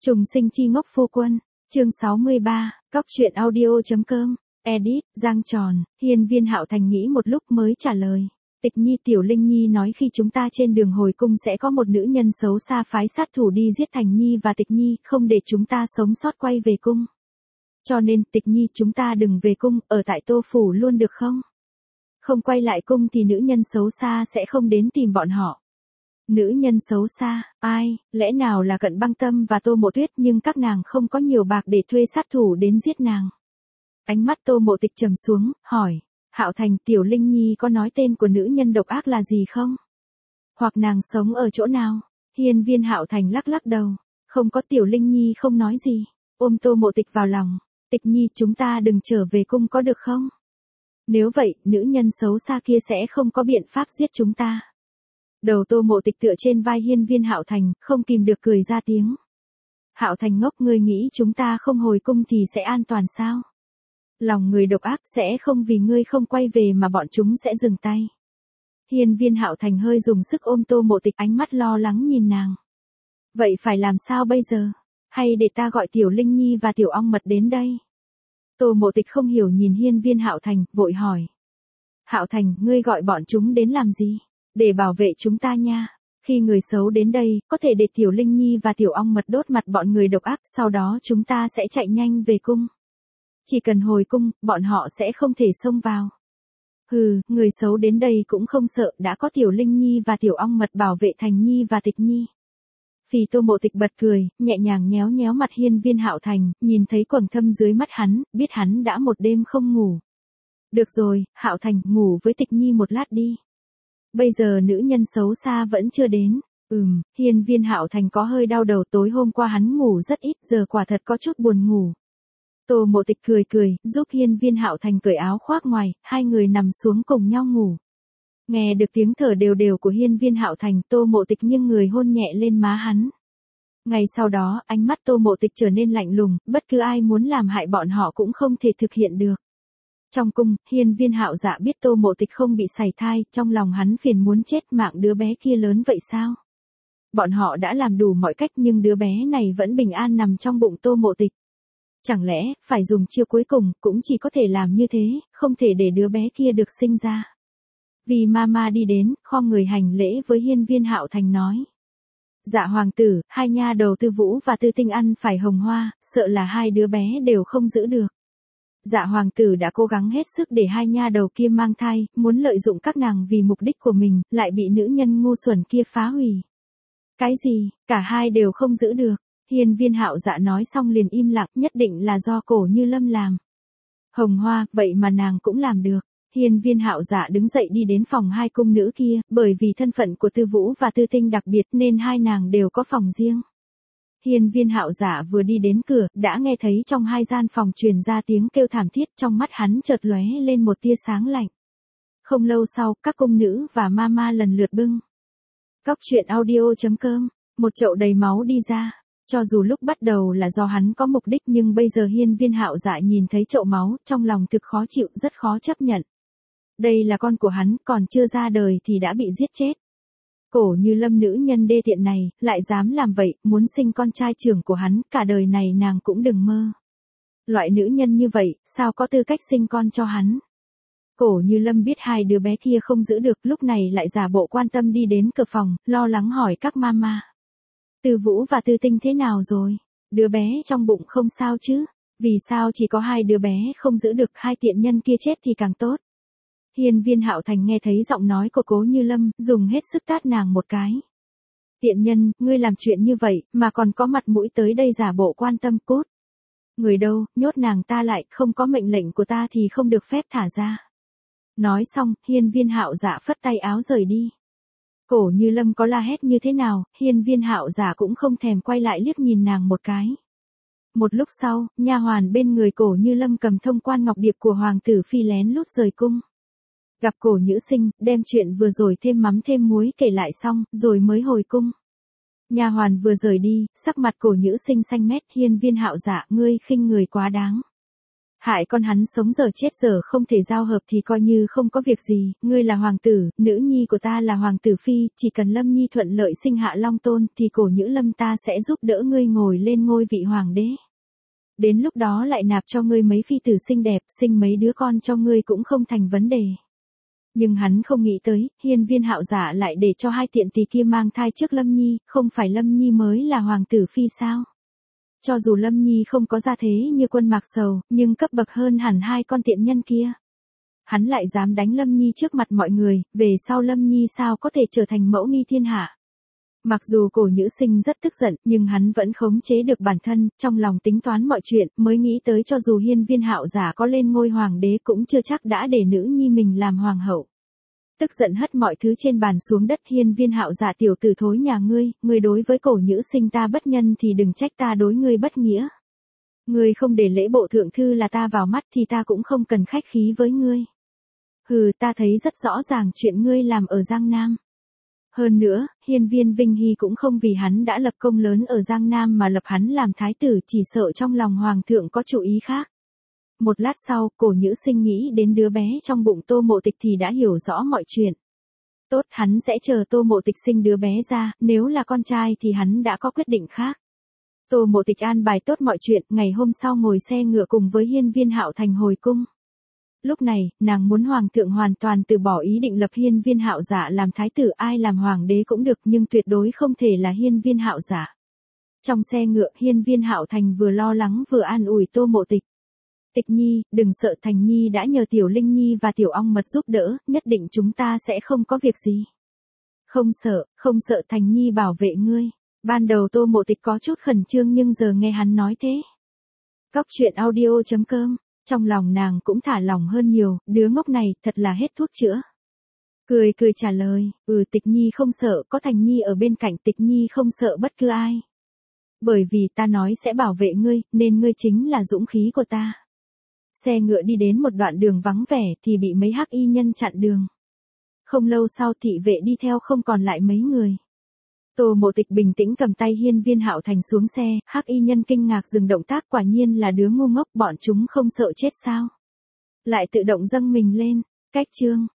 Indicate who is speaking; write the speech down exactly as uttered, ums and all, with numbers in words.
Speaker 1: Trùng sinh chi ngốc phu quân, chương sáu mươi ba, cóc truyện audio.com, edit, Giang Tròn, Hiên Viên Hạo Thành nghĩ một lúc mới trả lời. Tịch Nhi Tiểu Linh Nhi nói khi chúng ta trên đường hồi cung sẽ có một nữ nhân xấu xa phái sát thủ đi giết Thành Nhi và Tịch Nhi, không để chúng ta sống sót quay về cung. Cho nên, Tịch Nhi chúng ta đừng về cung, ở tại Tô Phủ luôn được không? Không quay lại cung thì nữ nhân xấu xa sẽ không đến tìm bọn họ. Nữ nhân xấu xa, ai, lẽ nào là Cận Băng Tâm và Tô Mộ Tuyết, nhưng các nàng không có nhiều bạc để thuê sát thủ đến giết nàng. Ánh mắt Tô Mộ Tịch trầm xuống, hỏi, Hạo Thành, Tiểu Linh Nhi có nói tên của nữ nhân độc ác là gì không? Hoặc nàng sống ở chỗ nào? Hiên Viên Hạo Thành lắc lắc đầu, không có. Tiểu Linh Nhi không nói gì, ôm Tô Mộ Tịch vào lòng, Tịch Nhi chúng ta đừng trở về cung có được không? Nếu vậy, nữ nhân xấu xa kia sẽ không có biện pháp giết chúng ta. Đầu Tô Mộ Tịch tựa trên vai Hiên Viên Hạo Thành, không kìm được cười ra tiếng. Hạo Thành ngốc, ngươi nghĩ chúng ta không hồi cung thì sẽ an toàn sao? Lòng người độc ác, sẽ không vì ngươi không quay về mà bọn chúng sẽ dừng tay. Hiên Viên Hạo Thành hơi dùng sức ôm Tô Mộ Tịch, ánh mắt lo lắng nhìn nàng. Vậy phải làm sao bây giờ? Hay để ta gọi Tiểu Linh Nhi và Tiểu Ong Mật đến đây? Tô Mộ Tịch không hiểu nhìn Hiên Viên Hạo Thành, vội hỏi. Hạo Thành, ngươi gọi bọn chúng đến làm gì? Để bảo vệ chúng ta nha. Khi người xấu đến đây, có thể để Tiểu Linh Nhi và Tiểu Ong Mật đốt mặt bọn người độc ác, sau đó chúng ta sẽ chạy nhanh về cung. Chỉ cần hồi cung, bọn họ sẽ không thể xông vào. Hừ, người xấu đến đây cũng không sợ, đã có Tiểu Linh Nhi và Tiểu Ong Mật bảo vệ Thành Nhi và Tịch Nhi. Phì Tô Mộ Tịch bật cười, nhẹ nhàng nhéo nhéo mặt Hiên Viên Hạo Thành, nhìn thấy quầng thâm dưới mắt hắn, biết hắn đã một đêm không ngủ. Được rồi, Hạo Thành, ngủ với Tịch Nhi một lát đi. Bây giờ nữ nhân xấu xa vẫn chưa đến. Ừm, Hiên Viên Hạo Thành có hơi đau đầu, tối hôm qua hắn ngủ rất ít, giờ quả thật có chút buồn ngủ. Tô Mộ Tịch cười cười, giúp Hiên Viên Hạo Thành cởi áo khoác ngoài, hai người nằm xuống cùng nhau ngủ. Nghe được tiếng thở đều đều của Hiên Viên Hạo Thành, Tô Mộ Tịch nghiêng người hôn nhẹ lên má hắn. Ngày sau đó, ánh mắt Tô Mộ Tịch trở nên lạnh lùng, bất cứ ai muốn làm hại bọn họ cũng không thể thực hiện được. Trong cung, Hiên Viên Hạo Dạ biết Tô Mộ Tịch không bị sảy thai, trong lòng hắn phiền muốn chết, mạng đứa bé kia lớn vậy sao? Bọn họ đã làm đủ mọi cách nhưng đứa bé này vẫn bình an nằm trong bụng Tô Mộ Tịch. Chẳng lẽ, phải dùng chiêu cuối cùng, cũng chỉ có thể làm như thế, không thể để đứa bé kia được sinh ra. Vì Mama đi đến, khom người hành lễ với Hiên Viên Hạo Thành nói. Dạ hoàng tử, hai nha đầu Tư Vũ và Tư Tinh ăn phải hồng hoa, sợ là hai đứa bé đều không giữ được. Dạ hoàng tử đã cố gắng hết sức để hai nha đầu kia mang thai, muốn lợi dụng các nàng vì mục đích của mình, lại bị nữ nhân ngu xuẩn kia phá hủy. Cái gì, cả hai đều không giữ được. Hiên Viên Hạo Dạ nói xong liền im lặng, nhất định là do Cổ Như Lâm làm. Hồng hoa, vậy mà nàng cũng làm được. Hiên Viên Hạo Dạ đứng dậy đi đến phòng hai cung nữ kia, bởi vì thân phận của Tư Vũ và Tư Tinh đặc biệt nên hai nàng đều có phòng riêng. Hiên Viên Hạo Dạ vừa đi đến cửa, đã nghe thấy trong hai gian phòng truyền ra tiếng kêu thảm thiết, trong mắt hắn chợt lóe lên một tia sáng lạnh. Không lâu sau, các cung nữ và Mama lần lượt bưng. Cóc truyện audio.com, một chậu đầy máu đi ra. Cho dù lúc bắt đầu là do hắn có mục đích nhưng bây giờ Hiên Viên Hạo Dạ nhìn thấy chậu máu, trong lòng thực khó chịu, rất khó chấp nhận. Đây là con của hắn, còn chưa ra đời thì đã bị giết chết. Cổ Như Lâm nữ nhân đê tiện này, lại dám làm vậy, muốn sinh con trai trưởng của hắn, cả đời này nàng cũng đừng mơ. Loại nữ nhân như vậy, sao có tư cách sinh con cho hắn? Cổ Như Lâm biết hai đứa bé kia không giữ được, lúc này lại giả bộ quan tâm đi đến cửa phòng, lo lắng hỏi các mama. Tư Vũ và Tư Tinh thế nào rồi? Đứa bé trong bụng không sao chứ? Vì sao chỉ có hai đứa bé không giữ được, hai tiện nhân kia chết thì càng tốt. Hiên Viên Hạo Thành nghe thấy giọng nói của Cố Như Lâm, dùng hết sức tát nàng một cái. Tiện nhân, ngươi làm chuyện như vậy, mà còn có mặt mũi tới đây giả bộ quan tâm, cút. Người đâu, nhốt nàng ta lại, không có mệnh lệnh của ta thì không được phép thả ra. Nói xong, Hiên Viên Hạo Dạ phất tay áo rời đi. Cổ Như Lâm có la hét như thế nào, Hiên Viên Hạo Dạ cũng không thèm quay lại liếc nhìn nàng một cái. Một lúc sau, nha hoàn bên người Cổ Như Lâm cầm thông quan ngọc điệp của hoàng tử phi lén lút rời cung. Gặp Cổ Nhữ Sinh, đem chuyện vừa rồi thêm mắm thêm muối kể lại xong, rồi mới hồi cung. Nha hoàn vừa rời đi, sắc mặt Cổ Nhữ Sinh xanh mét, Hiên Viên Hạo Dạ, ngươi khinh người quá đáng. Hại con hắn sống giờ chết giờ không thể giao hợp thì coi như không có việc gì, ngươi là hoàng tử, nữ nhi của ta là hoàng tử phi, chỉ cần Lâm Nhi thuận lợi sinh hạ Long Tôn thì Cổ Nhữ Lâm ta sẽ giúp đỡ ngươi ngồi lên ngôi vị hoàng đế. Đến lúc đó lại nạp cho ngươi mấy phi tử xinh đẹp, sinh mấy đứa con cho ngươi cũng không thành vấn đề. Nhưng hắn không nghĩ tới, Hiên Viên Hạo giả lại để cho hai tiện tỳ kia mang thai trước Lâm Nhi, không phải Lâm Nhi mới là hoàng tử phi sao? Cho dù Lâm Nhi không có gia thế như Quân Mạc Sầu, nhưng cấp bậc hơn hẳn hai con tiện nhân kia. Hắn lại dám đánh Lâm Nhi trước mặt mọi người, về sau Lâm Nhi sao có thể trở thành mẫu nghi thiên hạ. Mặc dù Cổ Nhữ Sinh rất tức giận, nhưng hắn vẫn khống chế được bản thân, trong lòng tính toán mọi chuyện, mới nghĩ tới cho dù Hiên Viên Hạo giả có lên ngôi hoàng đế cũng chưa chắc đã để nữ nhi mình làm hoàng hậu. Tức giận hất mọi thứ trên bàn xuống đất. Hiên Viên Hạo giả tiểu tử thối nhà ngươi, ngươi đối với Cổ Nhữ Sinh ta bất nhân thì đừng trách ta đối ngươi bất nghĩa. Ngươi không để lễ bộ thượng thư là ta vào mắt thì ta cũng không cần khách khí với ngươi. Hừ, ta thấy rất rõ ràng chuyện ngươi làm ở Giang Nam. Hơn nữa, Hiên Viên Vinh Hy cũng không vì hắn đã lập công lớn ở Giang Nam mà lập hắn làm thái tử, chỉ sợ trong lòng hoàng thượng có chủ ý khác. Một lát sau, Cổ Nhữ Sinh nghĩ đến đứa bé trong bụng Tô Mộ Tịch thì đã hiểu rõ mọi chuyện. Tốt, hắn sẽ chờ Tô Mộ Tịch sinh đứa bé ra, nếu là con trai thì hắn đã có quyết định khác. Tô Mộ Tịch an bài tốt mọi chuyện, ngày hôm sau ngồi xe ngựa cùng với Hiên Viên Hạo Thành hồi cung. Lúc này, nàng muốn hoàng thượng hoàn toàn từ bỏ ý định lập Hiên Viên Hạo giả làm thái tử, ai làm hoàng đế cũng được nhưng tuyệt đối không thể là Hiên Viên Hạo giả. Trong xe ngựa, Hiên Viên Hạo Thành vừa lo lắng vừa an ủi Tô Mộ Tịch. Tịch Nhi, đừng sợ, Thành Nhi đã nhờ Tiểu Linh Nhi và Tiểu Ong Mật giúp đỡ, nhất định chúng ta sẽ không có việc gì. Không sợ, không sợ, Thành Nhi bảo vệ ngươi. Ban đầu Tô Mộ Tịch có chút khẩn trương nhưng giờ nghe hắn nói thế. Cóc truyện audio chấm com, trong lòng nàng cũng thả lòng hơn nhiều, đứa ngốc này thật là hết thuốc chữa. Cười cười trả lời, ừ Tịch Nhi không sợ, có Thành Nhi ở bên cạnh Tịch Nhi không sợ bất cứ ai. Bởi vì ta nói sẽ bảo vệ ngươi, nên ngươi chính là dũng khí của ta. Xe ngựa đi đến một đoạn đường vắng vẻ thì bị mấy hắc y nhân chặn đường. Không lâu sau thị vệ đi theo không còn lại mấy người. Tô Mộ Tịch bình tĩnh cầm tay Hiên Viên Hạo Thành xuống xe, hắc y nhân kinh ngạc dừng động tác, quả nhiên là đứa ngu ngốc, bọn chúng không sợ chết sao? Lại tự động dâng mình lên, cách chương.